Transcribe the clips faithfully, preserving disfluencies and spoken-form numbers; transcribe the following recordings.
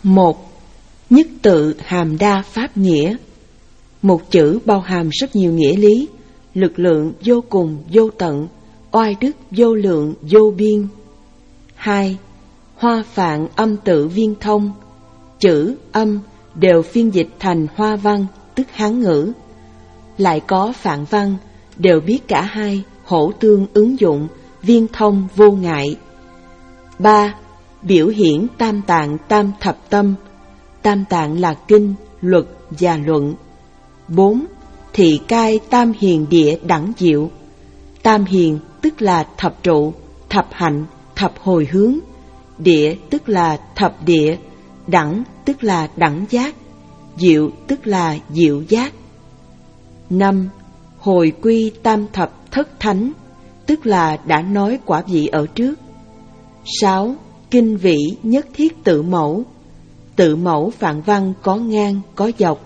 Một, nhất tự hàm đa pháp nghĩa. Một chữ bao hàm rất nhiều nghĩa lý, lực lượng vô cùng vô tận, oai đức vô lượng vô biên. Hai, hoa phạn âm tự viên thông. Chữ, âm đều phiên dịch thành hoa văn, tức Hán ngữ. Lại có phạn văn, đều biết cả hai, hỗ tương ứng dụng, viên thông vô ngại. Ba, biểu hiển tam tạng tam thập tâm. Tam tạng là kinh, luật và luận. Bốn, thị cai tam hiền địa đẳng diệu. Tam hiền tức là thập trụ, thập hạnh, thập hồi hướng. Địa tức là thập địa, đẳng tức là đẳng giác, diệu tức là diệu giác. Năm, hồi quy tam thập thất thánh, tức là đã nói quả vị ở trước. Sáu, kinh vĩ nhất thiết tự mẫu. Tự mẫu phạn văn có ngang, có dọc.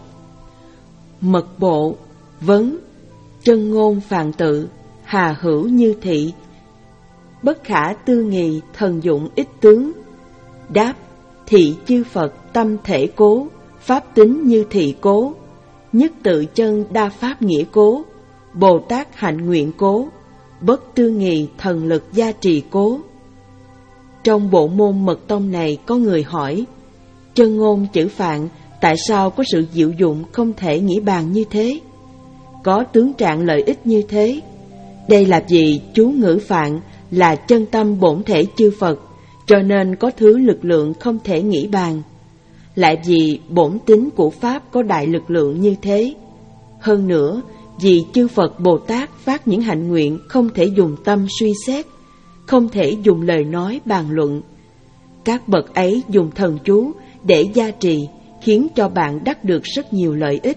Mật bộ, vấn, chân ngôn phạn tự, hà hữu như thị. Bất khả tư nghị, thần dụng ích tướng. Đáp, thị chư Phật tâm thể cố, pháp tính như thị cố. Nhất tự chân đa pháp nghĩa cố, Bồ Tát hạnh nguyện cố, bất tư nghị thần lực gia trì cố. Trong bộ môn mật tông này có người hỏi, chân ngôn chữ phạn tại sao có sự diệu dụng không thể nghĩ bàn như thế, có tướng trạng lợi ích như thế? Đây là vì chú ngữ phạn là chân tâm bổn thể chư Phật, cho nên có thứ lực lượng không thể nghĩ bàn. Lại vì bổn tính của Pháp có đại lực lượng như thế. Hơn nữa, vì chư Phật Bồ Tát phát những hạnh nguyện không thể dùng tâm suy xét, không thể dùng lời nói bàn luận. Các bậc ấy dùng thần chú để gia trì, khiến cho bạn đắc được rất nhiều lợi ích.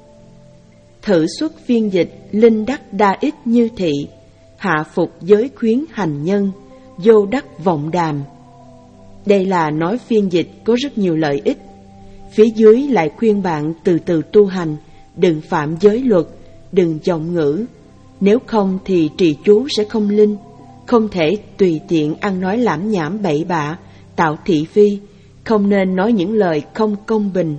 Thử xuất phiên dịch linh đắc đa ích như thị, hạ phục giới khuyến hành nhân, vô đắc vọng đàm. Đây là nói phiên dịch có rất nhiều lợi ích. Phía dưới lại khuyên bạn từ từ tu hành, đừng phạm giới luật, đừng vọng ngữ. Nếu không thì trì chú sẽ không linh, không thể tùy tiện ăn nói lảm nhảm bậy bạ, tạo thị phi, không nên nói những lời không công bình.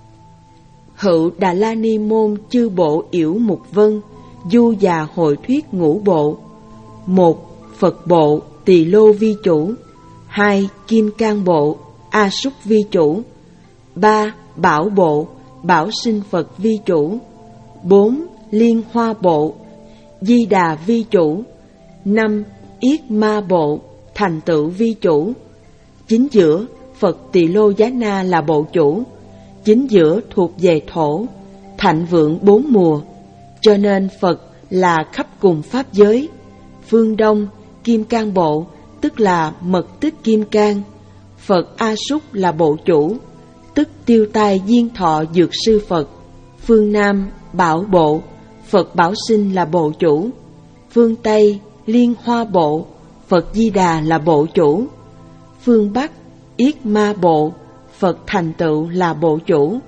Hữu Đà La Ni môn chư bộ yểu mục vân, du già hội thuyết ngũ bộ. Một, Phật bộ Tỳ Lô vi chủ. Hai, Kim Cang bộ A Súc vi chủ. Ba, Bảo bộ Bảo Sinh Phật vi chủ. Bốn, Liên Hoa bộ Di Đà vi chủ. Năm, Yết Ma bộ Thành Tựu vi chủ. Chính giữa Phật Tỳ Lô Giá Na là bộ chủ. Chính giữa thuộc về thổ, thạnh vượng bốn mùa, cho nên Phật là khắp cùng pháp giới. Phương Đông Kim Cang bộ tức là mật tích kim cang. Phật A Súc là bộ chủ, tức tiêu tai diên thọ dược sư Phật. Phương Nam Bảo bộ Phật Bảo Sinh là bộ chủ. Phương Tây Liên Hoa bộ Phật Di Đà là bộ chủ. Phương Bắc Yết Ma bộ Phật Thành Tựu là bộ chủ.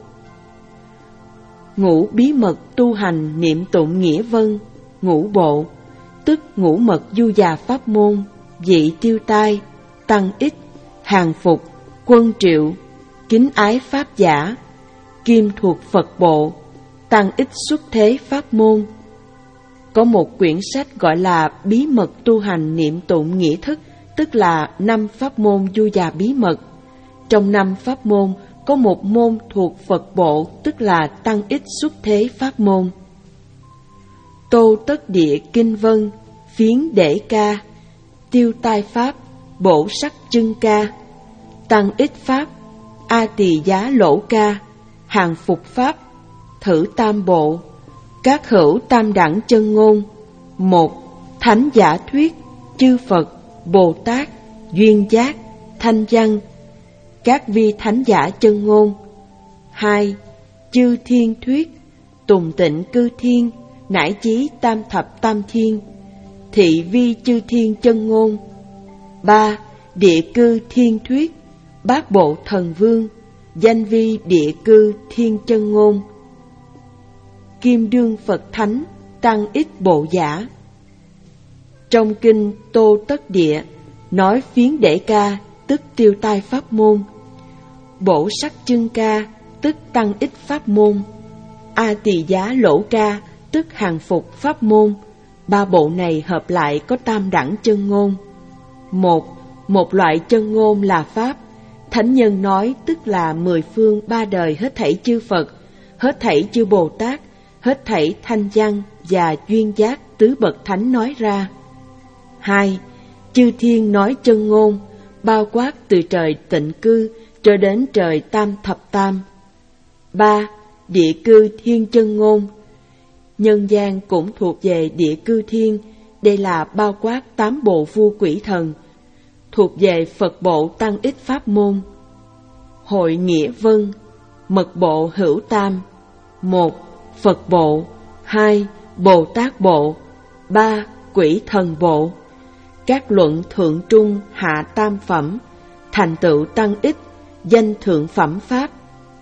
Ngũ bí mật tu hành niệm tụng nghĩa vân. Ngũ bộ tức ngũ mật du già pháp môn, vị tiêu tai, tăng ích, hàng phục, quân triệu, kính ái pháp giả. Kim thuộc Phật bộ, tăng ích xuất thế pháp môn. Có một quyển sách gọi là bí mật tu hành niệm tụng nghĩa thức, tức là năm pháp môn du già bí mật. Trong năm pháp môn có một môn thuộc Phật bộ, tức là tăng ích xuất thế pháp môn. Tô Tất Địa Kinh Vân, phiến để ca, tiêu tai pháp, bổ sắc trưng ca, tăng ích pháp, a tỳ giá lỗ ca, hàng phục pháp, thử tam bộ, các hữu tam đẳng chân ngôn. Một, thánh giả thuyết, chư Phật, Bồ Tát, duyên giác, thanh văn, các vi thánh giả chân ngôn. Hai, chư thiên thuyết, tùng tịnh cư thiên, nải chí tam thập tam thiên, thị vi chư thiên chân ngôn. Ba, địa cư thiên thuyết, bát bộ thần vương, danh vi địa cư thiên chân ngôn. Kim đương Phật thánh, tăng ích bộ giả. Trong kinh Tô Tất Địa nói phiến để ca, tức tiêu tai pháp môn. bổ sắc chân ca, tức tăng ích pháp môn. A tỳ giá lỗ ca, tức hàng phục pháp môn. Ba bộ này hợp lại có tam đẳng chân ngôn. Một, một loại chân ngôn là pháp. Thánh nhân nói tức là mười phương ba đời hết thảy chư Phật, hết thảy chư Bồ Tát, hết thảy thanh văn và duyên giác tứ bậc thánh nói ra. Hai, chư thiên nói chân ngôn, bao quát từ trời tịnh cư cho đến trời tam thập tam. Ba, địa cư thiên chân ngôn. Nhân gian cũng thuộc về địa cư thiên, đây là bao quát tám bộ vua quỷ thần, thuộc về Phật bộ tăng ích pháp môn. Hội nghĩa vân, mật bộ hữu tam. Một, Phật bộ. Hai, Bồ Tát bộ. Ba, quỷ thần bộ. Các luận thượng trung hạ tam phẩm, thành tựu tăng ích, danh thượng phẩm pháp.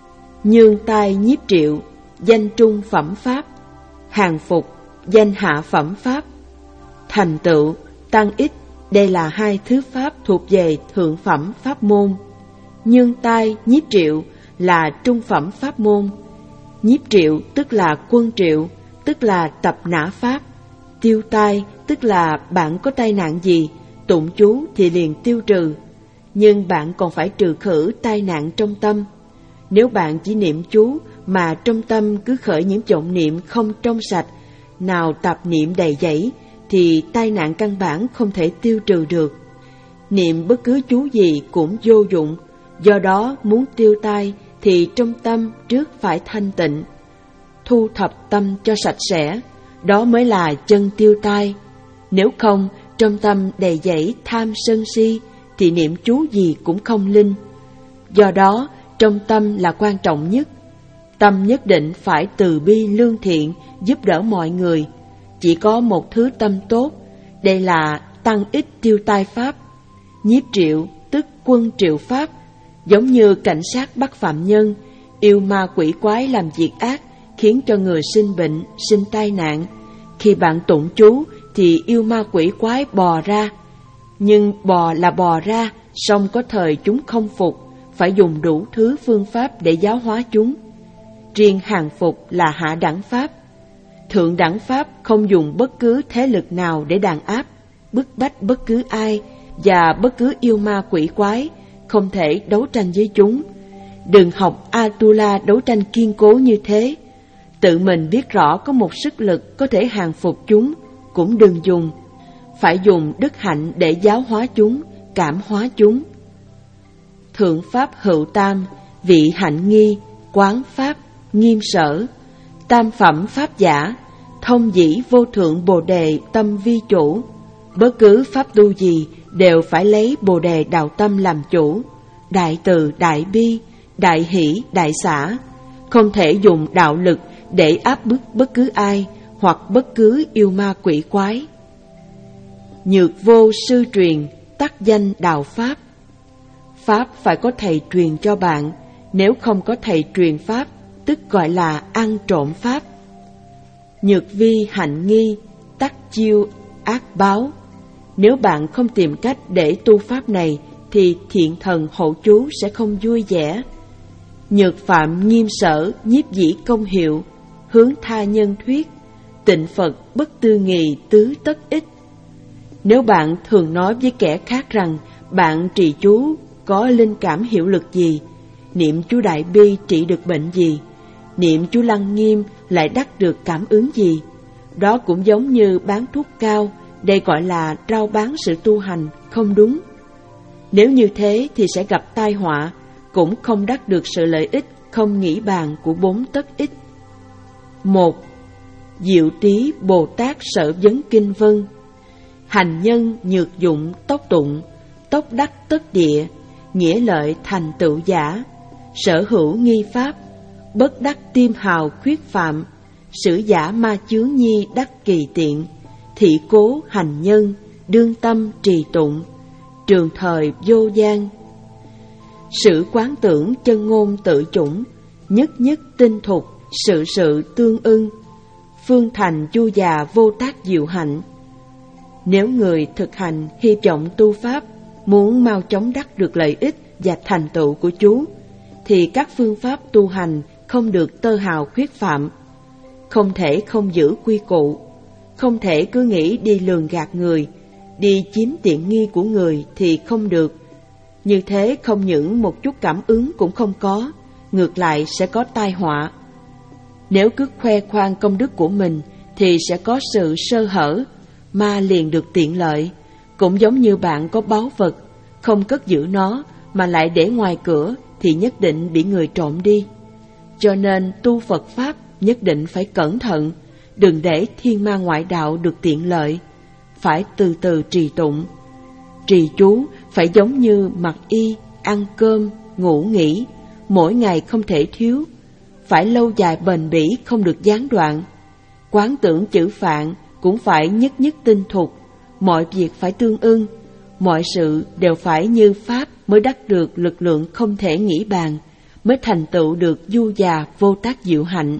Nhương tai nhiếp triệu, danh trung phẩm pháp. Hàng phục, danh hạ phẩm pháp. Thành tựu, tăng ích, đây là hai thứ pháp thuộc về thượng phẩm pháp môn. Nhương tai nhiếp triệu là trung phẩm pháp môn. Nhiếp triệu tức là quân triệu, tức là tập nã pháp. Tiêu tai tức là bạn có tai nạn gì, tụng chú thì liền tiêu trừ. Nhưng bạn còn phải trừ khử tai nạn trong tâm. Nếu bạn chỉ niệm chú mà trong tâm cứ khởi những vọng niệm không trong sạch, nào tạp niệm đầy dẫy, thì tai nạn căn bản không thể tiêu trừ được. Niệm bất cứ chú gì cũng vô dụng, do đó muốn tiêu tai thì trong tâm trước phải thanh tịnh. Thu thập tâm cho sạch sẽ, đó mới là chân tiêu tai. Nếu không, trong tâm đầy dẫy tham sân si, thì niệm chú gì cũng không linh. Do đó, trong tâm là quan trọng nhất. Tâm nhất định phải từ bi lương thiện, giúp đỡ mọi người. Chỉ có một thứ tâm tốt, đây là tăng ích tiêu tai pháp. Nhiếp triệu tức quân triệu pháp, giống như cảnh sát bắt phạm nhân, yêu ma quỷ quái làm việc ác, khiến cho người sinh bệnh, sinh tai nạn. Khi bạn tụng chú thì yêu ma quỷ quái bò ra. Nhưng bò là bò ra, song có thời chúng không phục, phải dùng đủ thứ phương pháp để giáo hóa chúng. Riêng hàng phục là hạ đẳng pháp. Thượng đẳng pháp không dùng bất cứ thế lực nào để đàn áp, bức bách bất cứ ai, và bất cứ yêu ma quỷ quái, không thể đấu tranh với chúng. Đừng học Atula đấu tranh kiên cố như thế. Tự mình biết rõ có một sức lực có thể hàng phục chúng, cũng đừng dùng. Phải dùng đức hạnh để giáo hóa chúng, cảm hóa chúng. Thượng pháp hữu tam, vị hạnh nghi, quán pháp, nghiêm sở. Tam phẩm pháp giả, thông dĩ vô thượng bồ đề tâm vi chủ. Bất cứ pháp tu gì đều phải lấy bồ đề đạo tâm làm chủ. Đại từ, đại bi, đại hỷ, đại xả. Không thể dùng đạo lực để áp bức bất cứ ai hoặc bất cứ yêu ma quỷ quái. Nhược vô sư truyền, tắc danh đạo pháp. Pháp phải có thầy truyền cho bạn, nếu không có thầy truyền pháp, tức gọi là ăn trộm pháp. Nhược vi hạnh nghi, tắc chiêu ác báo. Nếu bạn không tìm cách để tu pháp này, thì thiện thần hộ chú sẽ không vui vẻ. Nhược phạm nghiêm sở, nhiếp dĩ công hiệu, hướng tha nhân thuyết, tịnh Phật bất tư nghì tứ tất ích. Nếu bạn thường nói với kẻ khác rằng bạn trì chú có linh cảm hiệu lực gì, niệm chú đại bi trị được bệnh gì, niệm chú lăng nghiêm lại đắc được cảm ứng gì, đó cũng giống như bán thuốc cao, đây gọi là rao bán sự tu hành, không đúng. Nếu như thế thì sẽ gặp tai họa, cũng không đắc được sự lợi ích không nghĩ bàn của bốn tất ích. Một, Diệu Tý Bồ Tát Sở Vấn Kinh Vân. Hành nhân nhược dụng tốc tụng, tốc đắc tất địa, nghĩa lợi thành tựu giả, sở hữu nghi pháp, bất đắc tiêm hào khuyết phạm, sử giả ma chướng nhi đắc kỳ tiện, thị cố hành nhân, đương tâm trì tụng, trường thời vô gian. Sự quán tưởng chân ngôn tự chủng, nhất nhất tinh thục, sự sự tương ưng, phương thành chu già vô tác diệu hạnh. Nếu người thực hành hy vọng tu pháp, muốn mau chóng đắc được lợi ích và thành tựu của chú, thì các phương pháp tu hành không được tơ hào khuyết phạm. Không thể không giữ quy củ, không thể cứ nghĩ đi lường gạt người, đi chiếm tiện nghi của người thì không được. Như thế không những một chút cảm ứng cũng không có, ngược lại sẽ có tai họa. Nếu cứ khoe khoang công đức của mình thì sẽ có sự sơ hở, ma liền được tiện lợi. Cũng giống như bạn có báu vật, không cất giữ nó mà lại để ngoài cửa thì nhất định bị người trộm đi. Cho nên tu Phật Pháp nhất định phải cẩn thận, đừng để thiên ma ngoại đạo được tiện lợi. Phải từ từ trì tụng. Trì chú phải giống như mặc y, ăn cơm, ngủ nghỉ, mỗi ngày không thể thiếu. Phải lâu dài bền bỉ, không được gián đoạn. Quán tưởng chữ Phạn cũng phải nhất nhất tinh thục, mọi việc phải tương ưng, mọi sự đều phải như Pháp mới đắc được lực lượng không thể nghĩ bàn, mới thành tựu được du già vô tác diệu hạnh.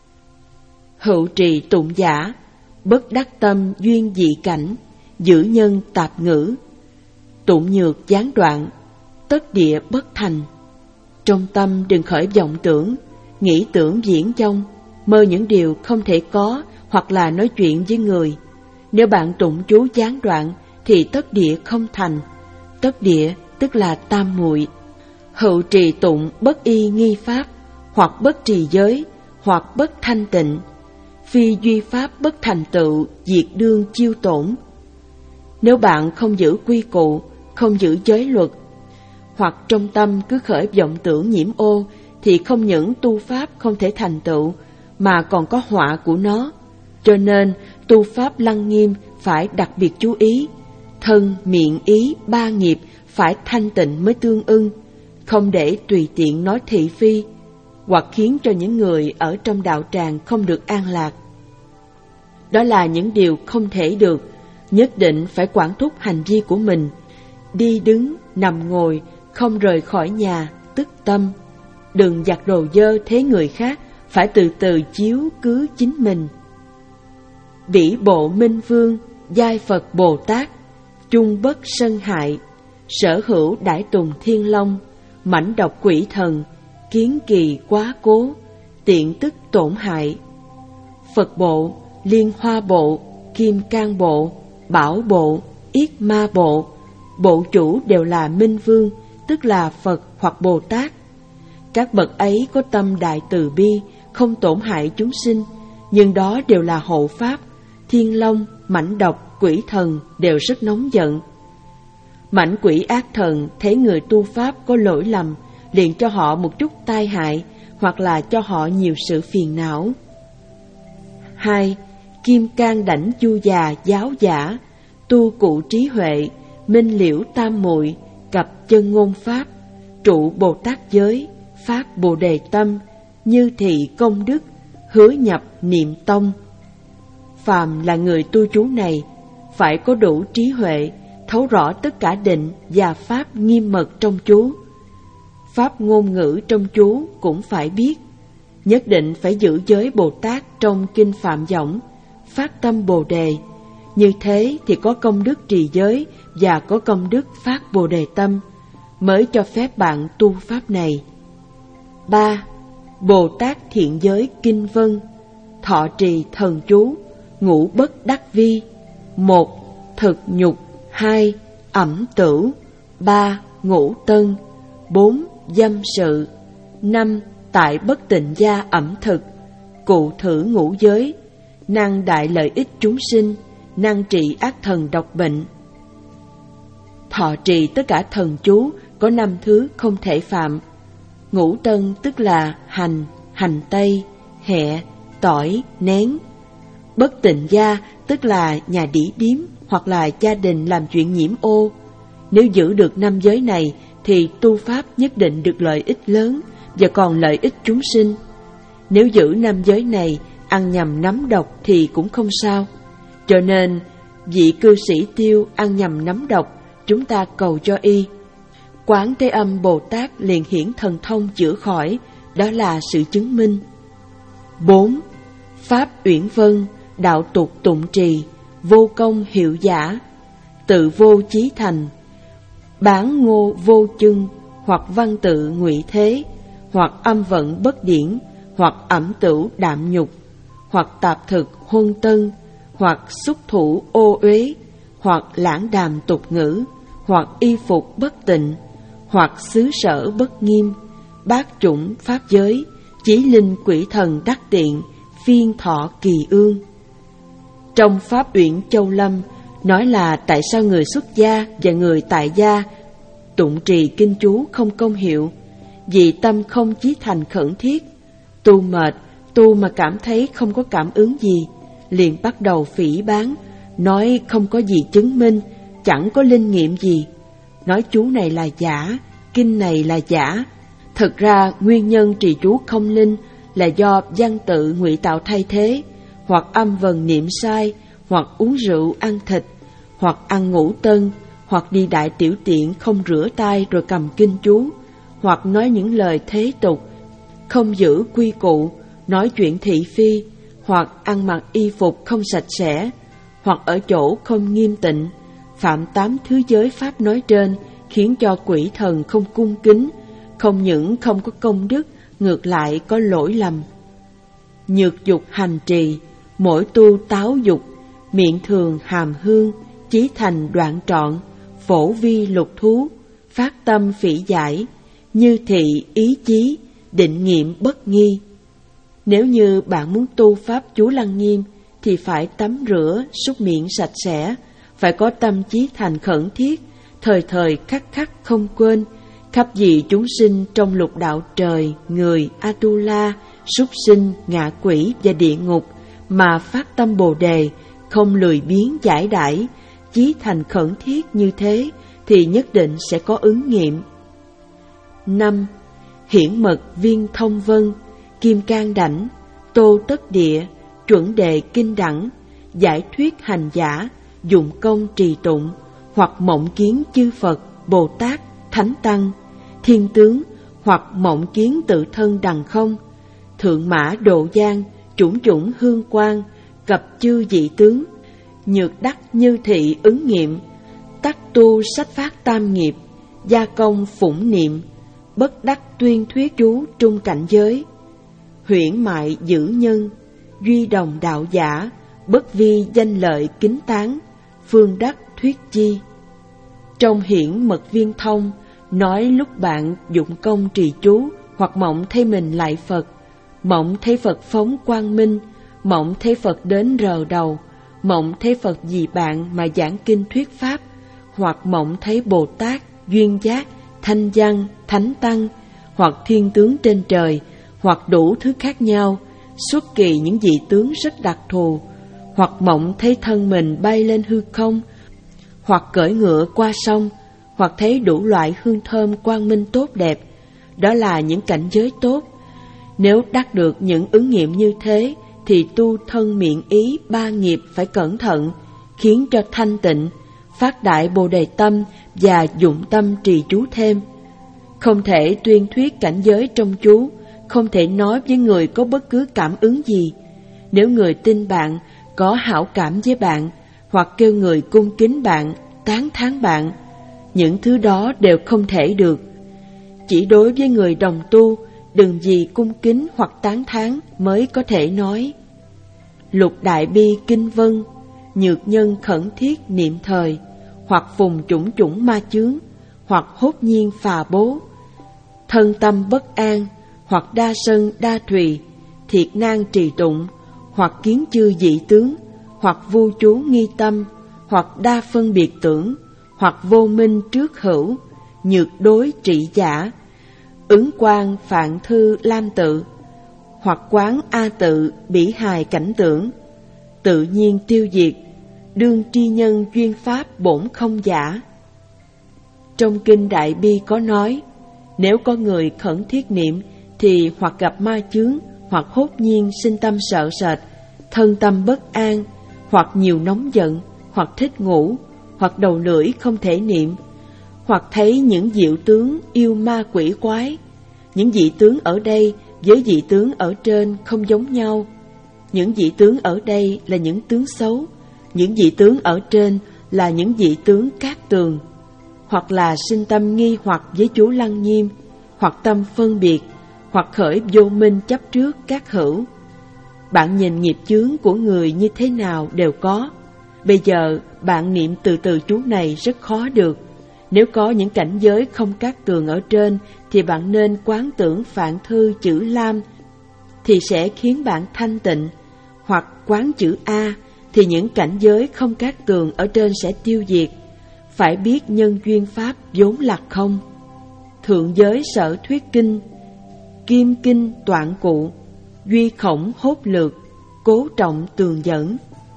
Hữu trì tụng giả, bất đắc tâm duyên dị cảnh, giữ nhân tạp ngữ. Tụng nhược gián đoạn, tất địa bất thành. Trong tâm đừng khởi vọng tưởng, nghĩ tưởng diễn trong, mơ những điều không thể có hoặc là nói chuyện với người. Nếu bạn tụng chú gián đoạn thì tất địa không thành. Tất địa tức là tam muội. Hữu trì tụng bất y nghi pháp, hoặc bất trì giới, hoặc bất thanh tịnh. Phi duy pháp bất thành tựu, diệt đương chiêu tổn. Nếu bạn không giữ quy củ, không giữ giới luật, hoặc trong tâm cứ khởi vọng tưởng nhiễm ô, thì không những tu pháp không thể thành tựu, mà còn có họa của nó. Cho nên tu pháp lăng nghiêm phải đặc biệt chú ý. Thân, miệng, ý, ba nghiệp phải thanh tịnh mới tương ưng, không để tùy tiện nói thị phi, hoặc khiến cho những người ở trong đạo tràng không được an lạc. Đó là những điều không thể được, nhất định phải quản thúc hành vi của mình. Đi đứng, nằm ngồi, không rời khỏi nhà, tức tâm. Đừng giặt đồ dơ thế người khác, phải từ từ chiếu cứ chính mình. Bỉ bộ minh vương, giai Phật Bồ Tát, chung bất sân hại. Sở hữu đại tùng thiên long, mãnh độc quỷ thần, kiến kỳ quá cố, tiện tức tổn hại. Phật bộ, liên hoa bộ, kim cang bộ, bảo bộ, yết ma bộ, bộ chủ đều là minh vương, tức là Phật hoặc Bồ Tát. Các bậc ấy có tâm đại từ bi, không tổn hại chúng sinh, nhưng đó đều là hộ pháp. Thiên long, mãnh độc, quỷ thần đều rất nóng giận. Mãnh quỷ ác thần thấy người tu pháp có lỗi lầm, liền cho họ một chút tai hại, hoặc là cho họ nhiều sự phiền não. Hai, kim cang đảnh chu già giáo giả, tu cụ trí huệ, minh liễu tam muội, cập chân ngôn pháp, trụ Bồ Tát giới, phát Bồ Đề tâm, như thị công đức, hứa nhập niệm tông. Phàm là người tu chú này, phải có đủ trí huệ, thấu rõ tất cả định và pháp nghiêm mật trong chú. Pháp ngôn ngữ trong chú cũng phải biết, nhất định phải giữ giới Bồ Tát trong kinh Phạm Võng, phát tâm Bồ Đề. Như thế thì có công đức trì giới và có công đức phát Bồ Đề tâm, mới cho phép bạn tu pháp này. Ba. Bồ Tát thiện giới kinh vân, thọ trì thần chú, ngũ bất đắc vi. Một. Thực nhục. Hai. Ẩm tửu. Ba. Ngũ tân. Bốn. Dâm sự. Năm. Tại bất tịnh gia ẩm thực, cụ thử ngũ giới, năng đại lợi ích chúng sinh, năng trị ác thần độc bệnh. Thọ trì tất cả thần chú có năm thứ không thể phạm. Ngũ tân tức là hành, hành tây, hẹ, tỏi, nén. Bất tịnh gia tức là nhà đĩ điếm hoặc là gia đình làm chuyện nhiễm ô. Nếu giữ được năm giới này thì tu pháp nhất định được lợi ích lớn và còn lợi ích chúng sinh. Nếu giữ năm giới này, ăn nhầm nấm độc thì cũng không sao. Cho nên, vị cư sĩ Tiêu ăn nhầm nấm độc, chúng ta cầu cho y. Quán Thế Âm Bồ Tát liền hiển thần thông chữa khỏi, đó là sự chứng minh. Bốn. Pháp uyển vân, đạo tục tụng trì, vô công hiệu giả, tự vô chí thành, bán ngô vô chân, hoặc văn tự ngụy thế, hoặc âm vận bất điển, hoặc ẩm tửu đạm nhục, hoặc tạp thực huân tân, hoặc xúc thủ ô uế, hoặc lãng đàm tục ngữ, hoặc y phục bất tịnh, hoặc xứ sở bất nghiêm, bát chủng pháp giới, chí linh quỷ thần đắc tiện, phiên thọ kỳ ương. Trong Pháp Uyển Châu Lâm nói là tại sao người xuất gia và người tại gia tụng trì kinh chú không công hiệu, vì tâm không chí thành khẩn thiết, tu mệt, tu mà cảm thấy không có cảm ứng gì, liền bắt đầu phỉ báng, nói không có gì chứng minh, chẳng có linh nghiệm gì, nói chú này là giả, kinh này là giả. Thực ra nguyên nhân trì chú không linh là do văn tự ngụy tạo thay thế, hoặc âm vần niệm sai, hoặc uống rượu ăn thịt, hoặc ăn ngũ tân, hoặc đi đại tiểu tiện không rửa tay rồi cầm kinh chú, hoặc nói những lời thế tục, không giữ quy củ, nói chuyện thị phi, hoặc ăn mặc y phục không sạch sẽ, hoặc ở chỗ không nghiêm tịnh, phạm tám thứ giới pháp nói trên, khiến cho quỷ thần không cung kính, không những không có công đức, ngược lại có lỗi lầm. Nhược dục hành trì, mỗi tu táo dục, miệng thường hàm hương, chí thành đoạn trọn, phổ vi lục thú, phát tâm phỉ giải, như thị ý chí, định nghiệm bất nghi. Nếu như bạn muốn tu pháp chú Lăng Nghiêm thì phải tắm rửa, súc miệng sạch sẽ, phải có tâm chí thành khẩn thiết, thời thời khắc khắc không quên, khắp vì chúng sinh trong lục đạo trời, người, Atula, súc sinh, ngạ quỷ và địa ngục mà phát tâm Bồ Đề, không lười biếng giải đãi, chí thành khẩn thiết như thế thì nhất định sẽ có ứng nghiệm. Năm. Hiển mật viên thông vân, kim cang đảnh, tô tất địa, chuẩn đề kinh đẳng, giải thuyết hành giả, dụng công trì tụng, hoặc mộng kiến chư Phật, Bồ Tát, Thánh Tăng, Thiên Tướng, hoặc mộng kiến tự thân đằng không, thượng mã độ giang, chủng chủng hương quang, cập chư dị tướng, nhược đắc như thị ứng nghiệm, tắc tu sách phát tam nghiệp, gia công phụng niệm, bất đắc tuyên thuyết chú trung cảnh giới, huyễn mại giữ nhân, duy đồng đạo giả, bất vi danh lợi kính tán, phương đắc thuyết chi. Trong hiển mật viên thông, nói lúc bạn dụng công trì chú, hoặc mộng thấy mình lại Phật, mộng thấy Phật phóng quang minh, mộng thấy Phật đến rờ đầu, mộng thấy Phật vì bạn mà giảng kinh thuyết pháp, hoặc mộng thấy Bồ Tát, duyên giác, thanh văn, thánh tăng, hoặc thiên tướng trên trời, hoặc đủ thứ khác nhau, xuất kỳ những vị tướng rất đặc thù, hoặc mộng thấy thân mình bay lên hư không, hoặc cưỡi ngựa qua sông, hoặc thấy đủ loại hương thơm quang minh tốt đẹp, đó là những cảnh giới tốt. Nếu đắc được những ứng nghiệm như thế, thì tu thân miệng ý ba nghiệp phải cẩn thận, khiến cho thanh tịnh, phát đại Bồ Đề tâm và dụng tâm trì chú thêm. Không thể tuyên thuyết cảnh giới trong chú, không thể nói với người có bất cứ cảm ứng gì. Nếu người tin bạn, có hảo cảm với bạn, hoặc kêu người cung kính bạn, tán thán bạn, những thứ đó đều không thể được. Chỉ đối với người đồng tu, đừng gì cung kính hoặc tán thán mới có thể nói. Lục đại bi kinh vân, nhược nhân khẩn thiết niệm thời, hoặc phùng chủng chủng ma chướng, hoặc hốt nhiên phà bố, thân tâm bất an, hoặc đa sân đa thùy, thiệt nan trì tụng, hoặc kiến chư dị tướng, hoặc vu chú nghi tâm, hoặc đa phân biệt tưởng, hoặc vô minh trước hữu, nhược đối trị giả, ứng quan phạn thư lam tự, hoặc quán a tự bỉ hài cảnh tưởng, tự nhiên tiêu diệt, đương tri nhân duyên pháp bổn không giả. Trong kinh Đại Bi có nói, nếu có người khẩn thiết niệm thì hoặc gặp ma chướng, hoặc hốt nhiên sinh tâm sợ sệt, thân tâm bất an, hoặc nhiều nóng giận, hoặc thích ngủ, hoặc đầu lưỡi không thể niệm, hoặc thấy những diệu tướng yêu ma quỷ quái. Những dị tướng ở đây với dị tướng ở trên không giống nhau. Những dị tướng ở đây là những tướng xấu, những dị tướng ở trên là những dị tướng cát tường. Hoặc là sinh tâm nghi hoặc với chú Lăng Nghiêm, hoặc tâm phân biệt, hoặc khởi vô minh chấp trước các hữu. Bạn nhìn nghiệp chướng của người như thế nào đều có. Bây giờ bạn niệm từ từ chú này rất khó được. Nếu có những cảnh giới không cát tường ở trên thì bạn nên quán tưởng Phạn Thư chữ Lam thì sẽ khiến bạn thanh tịnh, hoặc quán chữ A thì những cảnh giới không cát tường ở trên sẽ tiêu diệt. Phải biết nhân duyên pháp vốn là không. Thượng giới sở thuyết kinh, kim kinh toạn cụ, duy khổng hốt lược, cố trọng tường dẫn.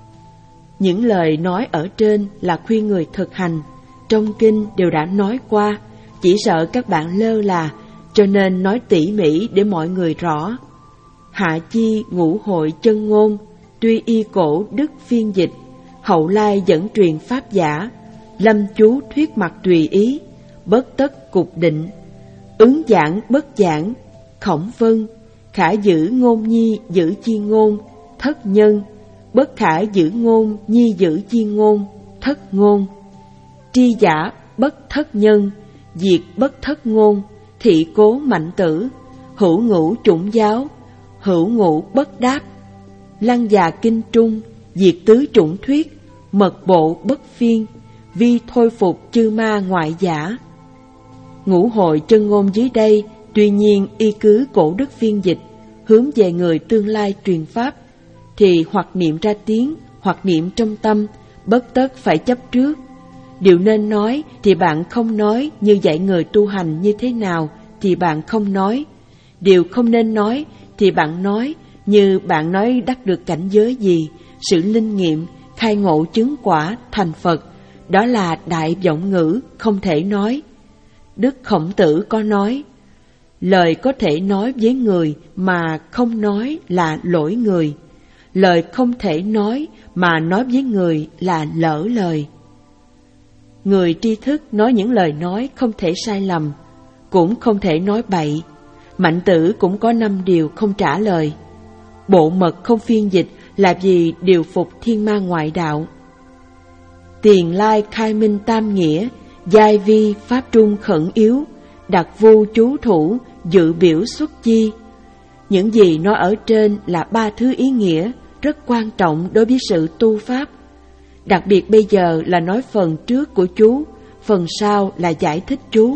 Những lời nói ở trên là khuyên người thực hành, trong kinh đều đã nói qua, chỉ sợ các bạn lơ là, cho nên nói tỉ mỉ để mọi người rõ. Hạ chi ngũ hội chân ngôn, tuy y cổ đức phiên dịch, hậu lai dẫn truyền pháp giả, lâm chú thuyết mặt tùy ý, bất tất cục định, ứng giảng bất giảng, khổng vân, khả giữ ngôn nhi giữ chi ngôn, thất nhân, bất khả giữ ngôn nhi giữ chi ngôn, thất ngôn. Tri giả bất thất nhân, diệt bất thất ngôn, thị cố mạnh tử, hữu ngũ chủng giáo, hữu ngũ bất đáp, lăng già kinh trung, diệt tứ chủng thuyết, mật bộ bất phiên, vi thôi phục chư ma ngoại giả. Ngũ hội chân ngôn dưới đây, tuy nhiên y cứ cổ đức phiên dịch, hướng về người tương lai truyền pháp, thì hoặc niệm ra tiếng, hoặc niệm trong tâm, bất tất phải chấp trước. Điều nên nói thì bạn không nói, như dạy người tu hành như thế nào thì bạn không nói. Điều không nên nói thì bạn nói, như bạn nói đắc được cảnh giới gì, sự linh nghiệm, khai ngộ chứng quả, thành Phật, đó là đại vọng ngữ, không thể nói. Đức Khổng Tử có nói, lời có thể nói với người mà không nói là lỗi người, lời không thể nói mà nói với người là lỡ lời. Người tri thức nói những lời nói không thể sai lầm, cũng không thể nói bậy. Mạnh Tử cũng có năm điều không trả lời. Bộ mật không phiên dịch là vì điều phục thiên ma ngoại đạo. Tiền lai khai minh tam nghĩa, giai vi pháp trung khẩn yếu, đặc vu chú thủ, dự biểu xuất chi. Những gì nói ở trên là ba thứ ý nghĩa rất quan trọng đối với sự tu pháp. Đặc biệt bây giờ là nói phần trước của chú, phần sau là giải thích chú.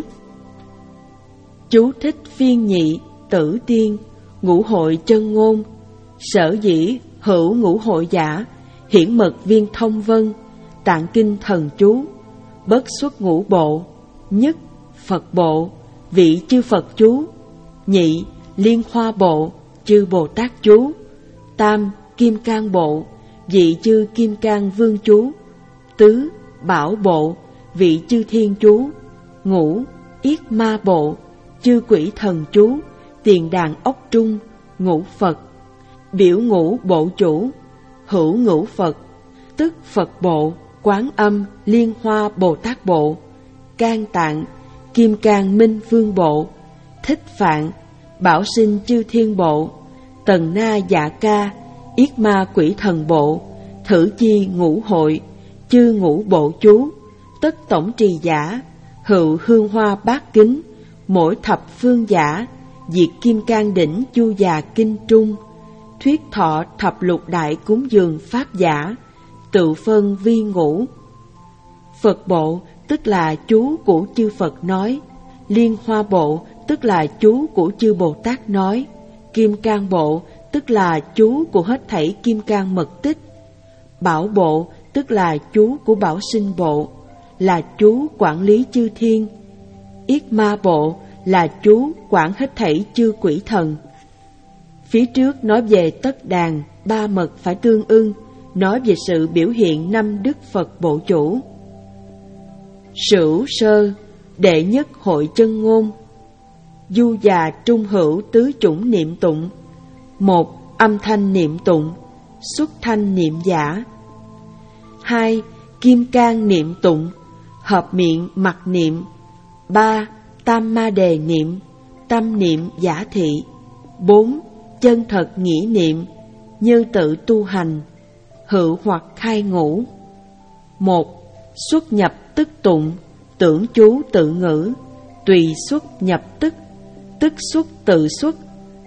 Chú thích phiên nhị, tử tiên, ngũ hội chân ngôn. Sở dĩ hữu ngũ hội giả, hiển mật viên thông vân, tạng kinh thần chú, bất xuất ngũ bộ. Nhất, Phật bộ, vị chư Phật chú. Nhị, liên hoa bộ, chư Bồ Tát chú. Tam, kim cang bộ, vị chư kim cang vương chú. Tứ, bảo bộ, vị chư thiên chú. Ngũ, yết ma bộ, chư quỷ thần chú, tiền đàn ốc trung, ngũ Phật. Biểu ngũ bộ chủ, hữu ngũ Phật, tức Phật bộ, Quán Âm, Liên Hoa Bồ Tát bộ, Can Tạng, Kim Cang Minh Vương bộ, Thích Phạn, Bảo Sinh Chư Thiên bộ, Tần Na Dạ Ca, Yết Ma Quỷ Thần bộ, Thử Chi Ngũ Hội, Chư Ngũ Bộ chú, tất tổng trì giả, hữu hương hoa bát kính, mỗi thập phương giả, diệt kim cang đỉnh chu già kinh trung, thuyết thọ thập lục đại cúng dường pháp giả, tự phân vi ngũ. Phật bộ tức là chú của chư Phật nói, Liên Hoa bộ tức là chú của chư Bồ Tát nói, Kim Cang bộ tức là chú của hết thảy kim cang mật tích, Bảo bộ tức là chú của Bảo Sinh bộ, là chú quản lý chư thiên, Yết Ma bộ là chú quản hết thảy chư quỷ thần. Phía trước nói về tất đàn, ba mật phải tương ưng, nói về sự biểu hiện năm đức Phật bộ chủ. Sửu sơ, đệ nhất hội chân ngôn. Du già trung hữu tứ chủng niệm tụng. Một, âm thanh niệm tụng, xuất thanh niệm giả. Hai, kim cang niệm tụng, hợp miệng mặt niệm. Ba, tam ma đề niệm, tâm niệm giả thị. Bốn, chân thật nghĩ niệm, như tự tu hành, hữu hoặc khai ngũ. Một, xuất nhập tức tụng, tưởng chú tự ngữ, tùy xuất nhập tức, tức xuất tự xuất,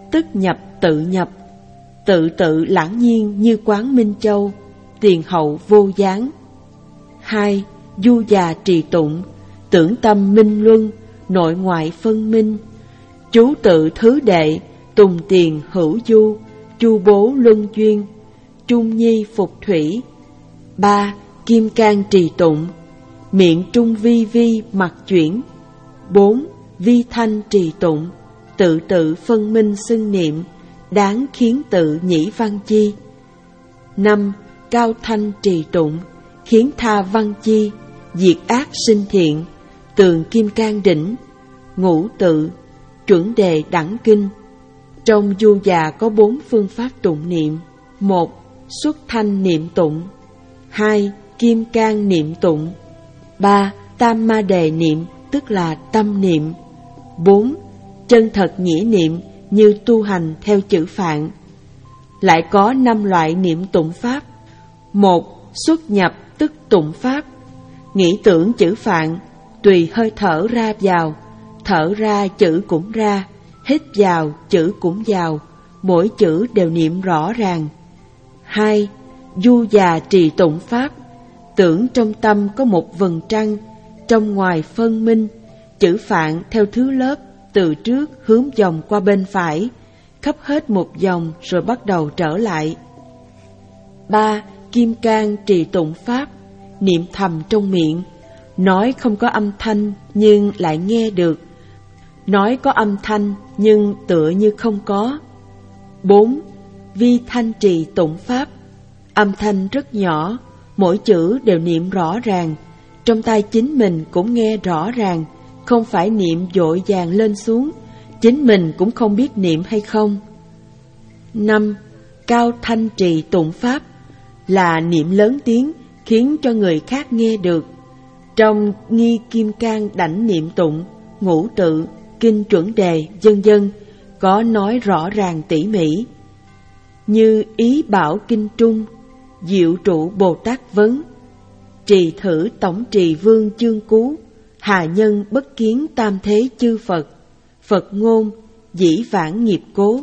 tức nhập tự nhập, tự tự lãng nhiên như quán Minh Châu, tiền hậu vô gián. Hai, du già trì tụng, tưởng tâm minh luân, nội ngoại phân minh, chú tự thứ đệ, tùng tiền hữu du, chu bố luân duyên, trung nhi phục thủy. Ba, kim cang trì tụng, miệng trung vi vi mặt chuyển. Bốn, vi thanh trì tụng, tự tự phân minh xưng niệm, đáng khiến tự nhĩ văn chi. Năm, cao thanh trì tụng, khiến tha văn chi, diệt ác sinh thiện, tường kim cang đỉnh. Ngũ tự, chuẩn đề đẳng kinh. Trong du già có bốn phương pháp tụng niệm. Một, xuất thanh niệm tụng. Hai, kim cang niệm tụng. Ba, tam ma đề niệm, tức là tâm niệm. Bốn, chân thật nghĩa niệm, như tu hành theo chữ Phạn. Lại có năm loại niệm tụng pháp. Một, xuất nhập tức tụng pháp, nghĩ tưởng chữ Phạn, tùy hơi thở ra vào, thở ra chữ cũng ra, hít vào chữ cũng vào, mỗi chữ đều niệm rõ ràng. Hai, du già trì tụng pháp, tưởng trong tâm có một vầng trăng, trong ngoài phân minh, chữ Phạn theo thứ lớp, từ trước hướng vòng qua bên phải, khắp hết một vòng rồi bắt đầu trở lại. Ba, kim cang trì tụng pháp, niệm thầm trong miệng, nói không có âm thanh nhưng lại nghe được, nói có âm thanh nhưng tựa như không có. Bốn, vi thanh trì tụng pháp, âm thanh rất nhỏ, mỗi chữ đều niệm rõ ràng, trong tai chính mình cũng nghe rõ ràng, không phải niệm vội vàng lên xuống, chính mình cũng không biết niệm hay không. Năm, cao thanh trì tụng pháp, là niệm lớn tiếng khiến cho người khác nghe được. Trong nghi kim cang đảnh niệm tụng, ngũ tự, kinh chuẩn đề, vân vân có nói rõ ràng tỉ mỉ. Như ý bảo kinh trung, diệu trụ Bồ Tát vấn, trì thử tổng trì vương chương cú, hà nhân bất kiến tam thế chư Phật, Phật ngôn dĩ vãng nghiệp cố.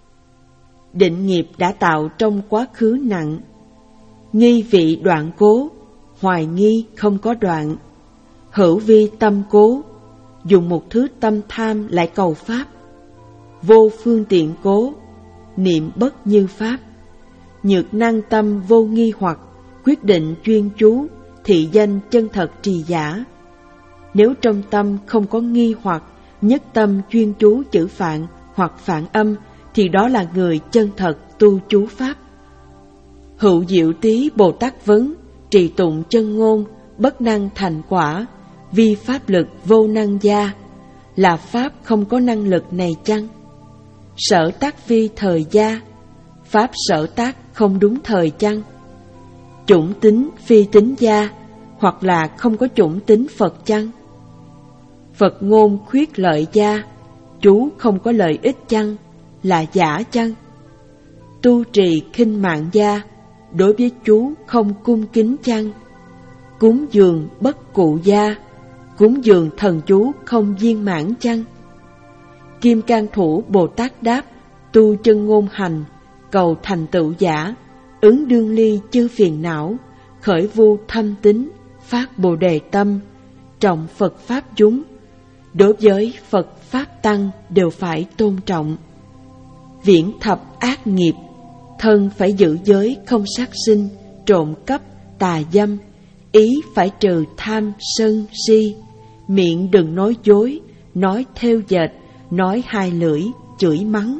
Định nghiệp đã tạo trong quá khứ nặng, nghi vị đoạn cố, hoài nghi không có đoạn. Hữu vi tâm cố, dùng một thứ tâm tham lại cầu pháp. Vô phương tiện cố, niệm bất như pháp. Nhược năng tâm vô nghi hoặc, quyết định chuyên chú, thị danh chân thật trì giả. Nếu trong tâm không có nghi hoặc, nhất tâm chuyên chú chữ Phạn hoặc Phạn âm, thì đó là người chân thật tu chú pháp. Hữu diệu tý Bồ Tát vấn, trì tụng chân ngôn, bất năng thành quả, vi pháp lực vô năng gia, là pháp không có năng lực này chăng? Sở tác vi thời gia, pháp sở tác không đúng thời chăng? Chủng tính phi tính gia, hoặc là không có chủng tính Phật chăng? Phật ngôn khuyết lợi gia, chú không có lợi ích chăng? Là giả chăng? Tu trì khinh mạng gia, đối với chú không cung kính chăng? Cúng dường bất cụ gia, cúng dường thần chú không viên mãn chăng? Kim Cang Thủ Bồ Tát đáp, tu chân ngôn hành, cầu thành tựu giả, ứng đương ly chư phiền não, khởi vu thâm tín, phát bồ đề tâm, trọng Phật Pháp chúng. Đối với Phật Pháp Tăng đều phải tôn trọng. Viễn thập ác nghiệp, thân phải giữ giới không sát sinh, trộm cắp, tà dâm, ý phải trừ tham, sân, si, miệng đừng nói dối, nói thêu dệt, nói hai lưỡi, chửi mắng.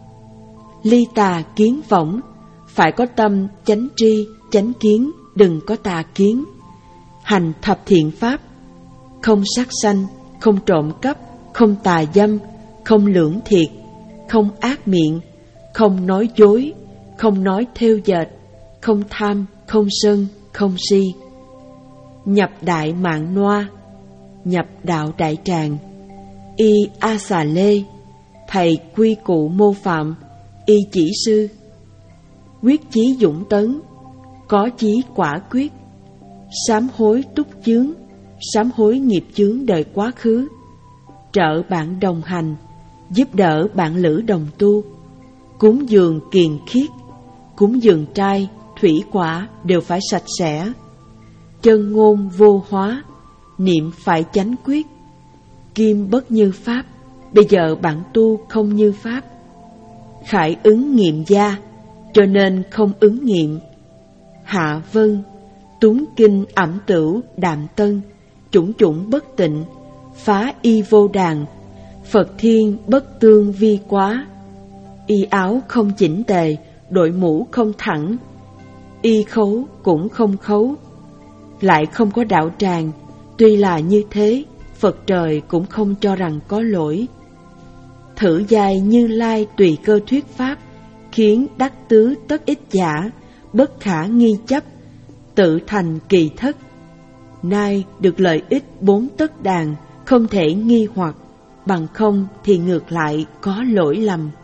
Ly tà kiến võng, phải có tâm chánh tri, chánh kiến, đừng có tà kiến. Hành thập thiện pháp, không sát sanh, không trộm cắp, không tà dâm, không lưỡng thiệt, không ác miệng, không nói dối, không nói thêu dệt, không tham, không sân, không si. Nhập đại mạng noa, nhập đạo đại tràng. Y a xà lê, thầy quy cụ mô phạm, y chỉ sư. Quyết chí dũng tấn, có chí quả quyết. Sám hối túc chướng, sám hối nghiệp chướng đời quá khứ. Trợ bạn đồng hành, giúp đỡ bạn lữ đồng tu, cúng dường kiền khiết, cúng dường trai, thủy quả đều phải sạch sẽ, chân ngôn vô hóa, niệm phải chánh quyết, kim bất như pháp, bây giờ bạn tu không như pháp. Khải ứng nghiệm gia, cho nên không ứng nghiệm. Hạ vân, túng kinh ẩm tửu đạm tân, chủng chủng bất tịnh, phá y vô đàn, Phật thiên bất tương vi quá. Y áo không chỉnh tề, đội mũ không thẳng, y khấu cũng không khấu, lại không có đạo tràng. Tuy là như thế, Phật trời cũng không cho rằng có lỗi. Thử giai Như Lai tùy cơ thuyết pháp, khiến đắc tứ tất ích giả, bất khả nghi chấp, tự thành kỳ thất. Nay được lợi ích bốn tất đàn, không thể nghi hoặc, bằng không thì ngược lại có lỗi lầm.